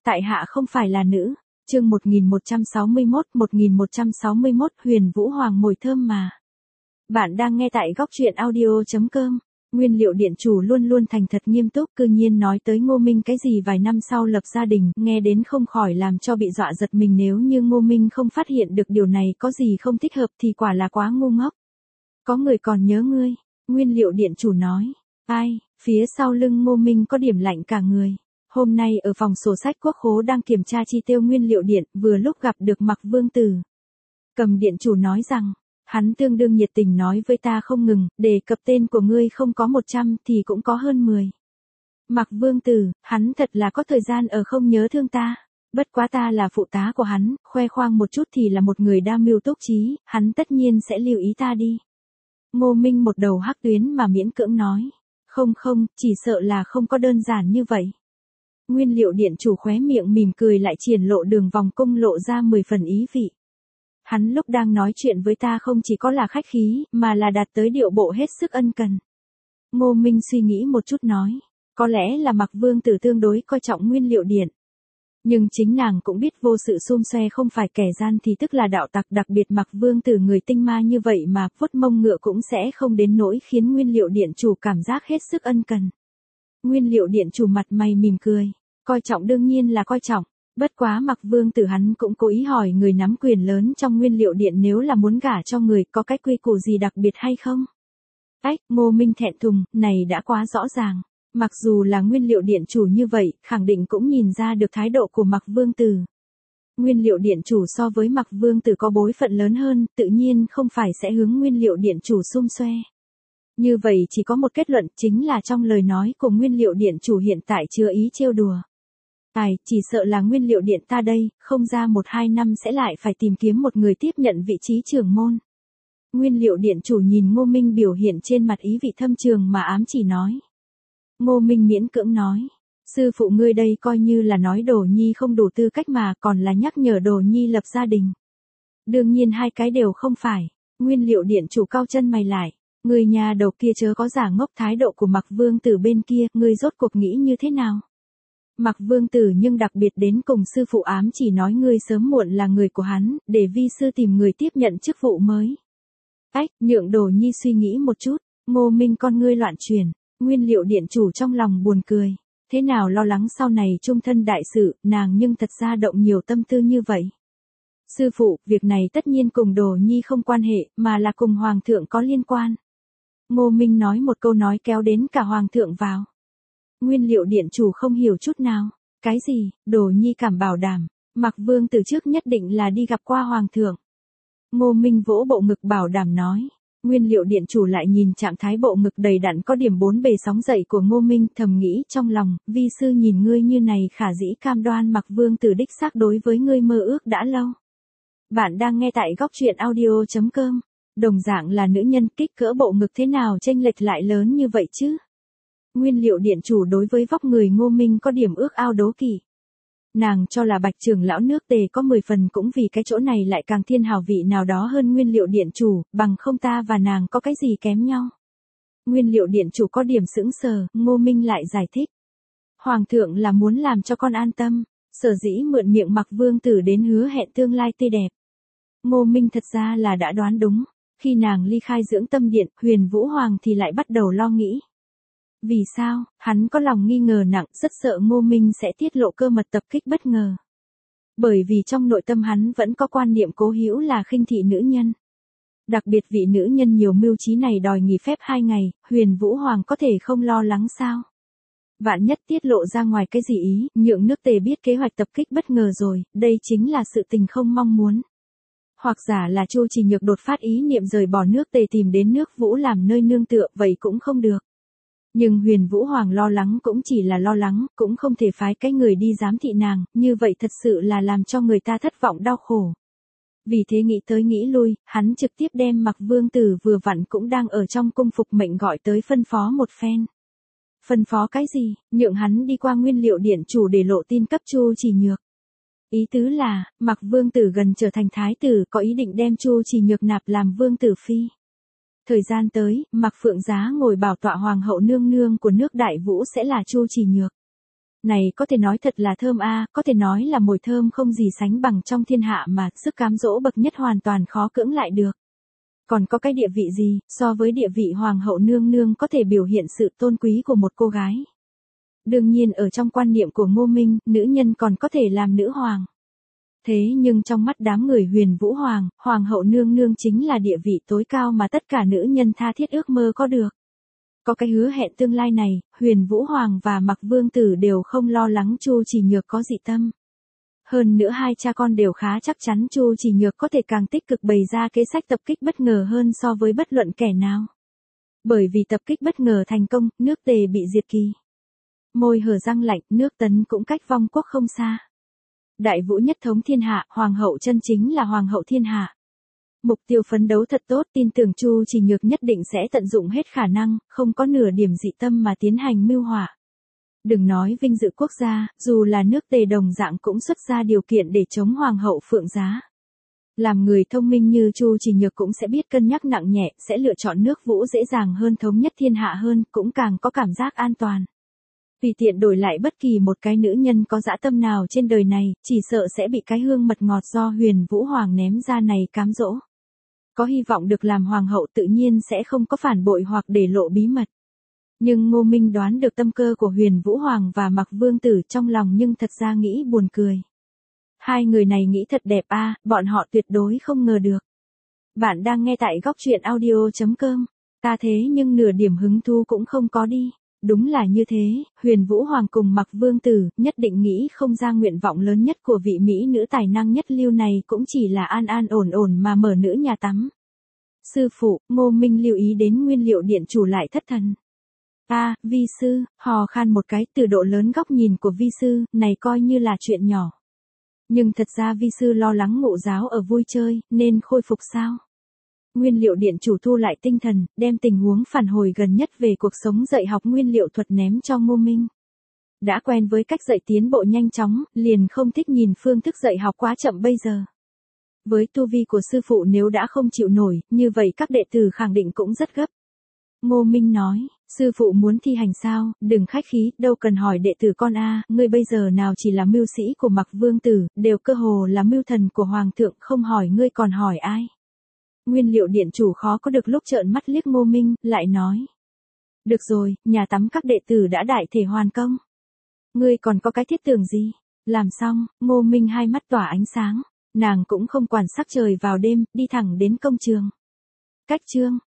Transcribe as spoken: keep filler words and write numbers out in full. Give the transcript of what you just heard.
tại hạ không phải là nữ. Chương một nghìn một trăm sáu mươi mốt, một nghìn một trăm sáu mươi mốt Huyền Vũ Hoàng mồi thơm mà. Bạn đang nghe tại góc truyện audio chấm com. Nguyên Liệu điện chủ luôn luôn thành thật nghiêm túc, cư nhiên nói tới Ngô Minh cái gì vài năm sau lập gia đình, nghe đến không khỏi làm cho bị dọa giật mình. Nếu như Ngô Minh không phát hiện được điều này có gì không thích hợp thì quả là quá ngu ngốc. Có người còn nhớ ngươi, Nguyên Liệu điện chủ nói. Ai? Phía sau lưng Ngô Minh có điểm lạnh cả người. Hôm nay ở phòng sổ sách quốc khố đang kiểm tra chi tiêu nguyên liệu điện, vừa lúc gặp được Mặc Vương Tử. Cầm điện chủ nói rằng, hắn tương đương nhiệt tình nói với ta không ngừng, đề cập tên của ngươi không có một trăm thì cũng có hơn mười. Mặc Vương Tử, hắn thật là có thời gian ở không nhớ thương ta. Bất quá ta là phụ tá của hắn, khoe khoang một chút thì là một người đa mưu túc trí, hắn tất nhiên sẽ lưu ý ta đi. Ngô Minh một đầu hắc tuyến mà miễn cưỡng nói. Không không, chỉ sợ là không có đơn giản như vậy. Nguyên Liệu điện chủ khóe miệng mỉm cười lại triển lộ đường vòng cung lộ ra mười phần ý vị. Hắn lúc đang nói chuyện với ta không chỉ có là khách khí, mà là đạt tới điệu bộ hết sức ân cần. Ngô Minh suy nghĩ một chút nói, có lẽ là Mặc Vương Tử tương đối coi trọng Nguyên Liệu điện. Nhưng chính nàng cũng biết vô sự xum xoe không phải kẻ gian thì tức là đạo tặc, đặc biệt Mặc Vương Tử người tinh ma như vậy mà vuốt mông ngựa cũng sẽ không đến nỗi khiến Nguyên Liệu điện chủ cảm giác hết sức ân cần. Nguyên Liệu điện chủ mặt mày mỉm cười, coi trọng đương nhiên là coi trọng, bất quá Mặc Vương Tử hắn cũng cố ý hỏi người nắm quyền lớn trong Nguyên Liệu điện nếu là muốn gả cho người có cái quy củ gì đặc biệt hay không. Ách, Ngô Minh thẹn thùng, này đã quá rõ ràng. Mặc dù là Nguyên Liệu điện chủ như vậy, khẳng định cũng nhìn ra được thái độ của Mặc Vương Tử. Nguyên Liệu điện chủ so với Mặc Vương Tử có bối phận lớn hơn, tự nhiên không phải sẽ hướng Nguyên Liệu điện chủ xum xoe. Như vậy chỉ có một kết luận, chính là trong lời nói của Nguyên Liệu điện chủ hiện tại chưa ý trêu đùa. Ai, chỉ sợ là Nguyên Liệu điện ta đây, không ra một hai năm sẽ lại phải tìm kiếm một người tiếp nhận vị trí trưởng môn. Nguyên Liệu điện chủ nhìn Ngô Minh biểu hiện trên mặt ý vị thâm trường mà ám chỉ nói. Ngô Minh miễn cưỡng nói, sư phụ ngươi đây coi như là nói Đồ Nhi không đủ tư cách mà còn là nhắc nhở Đồ Nhi lập gia đình. Đương nhiên hai cái đều không phải. Nguyên Liệu điện chủ cau chân mày lại. Người nhà đầu kia chớ có giả ngốc, thái độ của Mặc Vương Tử bên kia, ngươi rốt cuộc nghĩ như thế nào? Mặc Vương Tử nhưng đặc biệt đến cùng sư phụ ám chỉ nói ngươi sớm muộn là người của hắn, để vi sư tìm người tiếp nhận chức vụ mới. Ách, nhượng Đồ Nhi suy nghĩ một chút. Ngô Minh con ngươi loạn chuyển. Nguyên Liệu điện chủ trong lòng buồn cười. Thế nào lo lắng sau này trung thân đại sự, nàng nhưng thật ra động nhiều tâm tư như vậy. Sư phụ, việc này tất nhiên cùng Đồ Nhi không quan hệ, mà là cùng Hoàng thượng có liên quan. Ngô Minh nói một câu nói kéo đến cả Hoàng thượng vào. Nguyên Liệu điện chủ không hiểu chút nào. Cái gì, Đồ Nhi cảm bảo đảm, Mặc Vương từ trước nhất định là đi gặp qua Hoàng thượng. Ngô Minh vỗ bộ ngực bảo đảm nói. Nguyên Liệu điện chủ lại nhìn trạng thái bộ ngực đầy đặn có điểm bốn bề sóng dậy của Ngô Minh, thầm nghĩ trong lòng, vi sư nhìn ngươi như này khả dĩ cam đoan Mặc Vương Tử đích xác đối với ngươi mơ ước đã lâu. Bạn đang nghe tại góc truyện audio chấm com. Đồng dạng là nữ nhân, kích cỡ bộ ngực thế nào chênh lệch lại lớn như vậy chứ? Nguyên Liệu điện chủ đối với vóc người Ngô Minh có điểm ước ao đố kỵ. Nàng cho là Bạch trưởng lão nước Tề có mười phần cũng vì cái chỗ này lại càng thiên hào vị nào đó hơn Nguyên Liệu điện chủ, bằng không ta và nàng có cái gì kém nhau. Nguyên Liệu điện chủ có điểm sững sờ, Ngô Minh lại giải thích. Hoàng thượng là muốn làm cho con an tâm, sở dĩ mượn miệng Mặc Vương Tử đến hứa hẹn tương lai tươi đẹp. Ngô Minh thật ra là đã đoán đúng, khi nàng ly khai dưỡng tâm điện, Huyền Vũ Hoàng thì lại bắt đầu lo nghĩ. Vì sao, hắn có lòng nghi ngờ nặng, rất sợ Ngô Minh sẽ tiết lộ cơ mật tập kích bất ngờ. Bởi vì trong nội tâm hắn vẫn có quan niệm cố hữu là khinh thị nữ nhân. Đặc biệt vị nữ nhân nhiều mưu trí này đòi nghỉ phép hai ngày, Huyền Vũ Hoàng có thể không lo lắng sao? Vạn nhất tiết lộ ra ngoài cái gì ý, nhượng nước Tề biết kế hoạch tập kích bất ngờ rồi, đây chính là sự tình không mong muốn. Hoặc giả là Chu Chỉ Nhược đột phát ý niệm rời bỏ nước Tề tìm đến nước Vũ làm nơi nương tựa, vậy cũng không được. Nhưng Huyền Vũ Hoàng lo lắng cũng chỉ là lo lắng, cũng không thể phái cái người đi giám thị nàng, như vậy thật sự là làm cho người ta thất vọng đau khổ. Vì thế nghĩ tới nghĩ lui, hắn trực tiếp đem Mặc Vương Tử vừa vặn cũng đang ở trong cung phục mệnh gọi tới phân phó một phen. Phân phó cái gì, nhượng hắn đi qua Nguyên Liệu điện chủ để lộ tin cấp Chu Chỉ Nhược. Ý tứ là, Mặc Vương Tử gần trở thành thái tử có ý định đem Chu Chỉ Nhược nạp làm vương tử phi. Thời gian tới, Mặc Phượng Giá ngồi bảo tọa hoàng hậu nương nương của nước Đại Vũ sẽ là Chu Chỉ Nhược. Này có thể nói thật là thơm a, có thể nói là mùi thơm không gì sánh bằng trong thiên hạ mà sức cám dỗ bậc nhất hoàn toàn khó cưỡng lại được. Còn có cái địa vị gì, so với địa vị hoàng hậu nương nương có thể biểu hiện sự tôn quý của một cô gái. Đương nhiên ở trong quan niệm của Ngô Minh, nữ nhân còn có thể làm nữ hoàng. Thế nhưng trong mắt đám người Huyền Vũ Hoàng, hoàng hậu nương nương chính là địa vị tối cao mà tất cả nữ nhân tha thiết ước mơ có được. Có cái hứa hẹn tương lai này, Huyền Vũ Hoàng và Mạc Vương Tử đều không lo lắng Chu Chỉ Nhược có dị tâm. Hơn nữa hai cha con đều khá chắc chắn Chu Chỉ Nhược có thể càng tích cực bày ra kế sách tập kích bất ngờ hơn so với bất luận kẻ nào. Bởi vì tập kích bất ngờ thành công, nước Tề bị diệt kỳ. Môi hở răng lạnh, nước Tấn cũng cách vong quốc không xa. Đại vũ nhất thống thiên hạ, hoàng hậu chân chính là hoàng hậu thiên hạ. Mục tiêu phấn đấu thật tốt, tin tưởng Chu Chỉ Nhược nhất định sẽ tận dụng hết khả năng, không có nửa điểm dị tâm mà tiến hành mưu họa. Đừng nói vinh dự quốc gia, dù là nước Tề đồng dạng cũng xuất ra điều kiện để chống hoàng hậu Phượng Giá. Làm người thông minh như Chu Chỉ Nhược cũng sẽ biết cân nhắc nặng nhẹ, sẽ lựa chọn nước Vũ dễ dàng hơn, thống nhất thiên hạ hơn, cũng càng có cảm giác an toàn. Tùy tiện đổi lại bất kỳ một cái nữ nhân có dã tâm nào trên đời này, chỉ sợ sẽ bị cái hương mật ngọt do Huyền Vũ Hoàng ném ra này cám dỗ. Có hy vọng được làm hoàng hậu tự nhiên sẽ không có phản bội hoặc để lộ bí mật. Nhưng Ngô Minh đoán được tâm cơ của Huyền Vũ Hoàng và Mạc Vương Tử trong lòng nhưng thật ra nghĩ buồn cười. Hai người này nghĩ thật đẹp a, bọn họ tuyệt đối không ngờ được. Bạn đang nghe tại góc truyện audio chấm com. Ta thế nhưng nửa điểm hứng thú cũng không có đi. Đúng là như thế, Huyền Vũ Hoàng cùng Mạc Vương Tử nhất định nghĩ không ra nguyện vọng lớn nhất của vị mỹ nữ tài năng nhất lưu này cũng chỉ là an an ổn ổn mà mở nữ nhà tắm. Sư phụ, Ngô Minh lưu ý đến nguyên liệu điện chủ lại thất thần. A, à, vi sư, hò khan một cái, từ độ lớn góc nhìn của vi sư, này coi như là chuyện nhỏ. Nhưng thật ra vi sư lo lắng ngộ giáo ở vui chơi, nên khôi phục sao? Nguyên liệu điện chủ thu lại tinh thần, đem tình huống phản hồi gần nhất về cuộc sống dạy học nguyên liệu thuật ném cho Ngô Minh. Đã quen với cách dạy tiến bộ nhanh chóng, liền không thích nhìn phương thức dạy học quá chậm bây giờ. Với tu vi của sư phụ nếu đã không chịu nổi, như vậy các đệ tử khẳng định cũng rất gấp. Ngô Minh nói, sư phụ muốn thi hành sao, đừng khách khí, đâu cần hỏi đệ tử con a, ngươi bây giờ nào chỉ là mưu sĩ của Mạc Vương Tử, đều cơ hồ là mưu thần của Hoàng thượng, không hỏi ngươi còn hỏi ai. Nguyên liệu điện chủ khó có được lúc trợn mắt liếc Ngô Minh, lại nói. Được rồi, nhà tắm các đệ tử đã đại thể hoàn công. Ngươi còn có cái thiết tưởng gì? Làm xong, Ngô Minh hai mắt tỏa ánh sáng, nàng cũng không quản sắc trời vào đêm, đi thẳng đến công trường. Cách chương,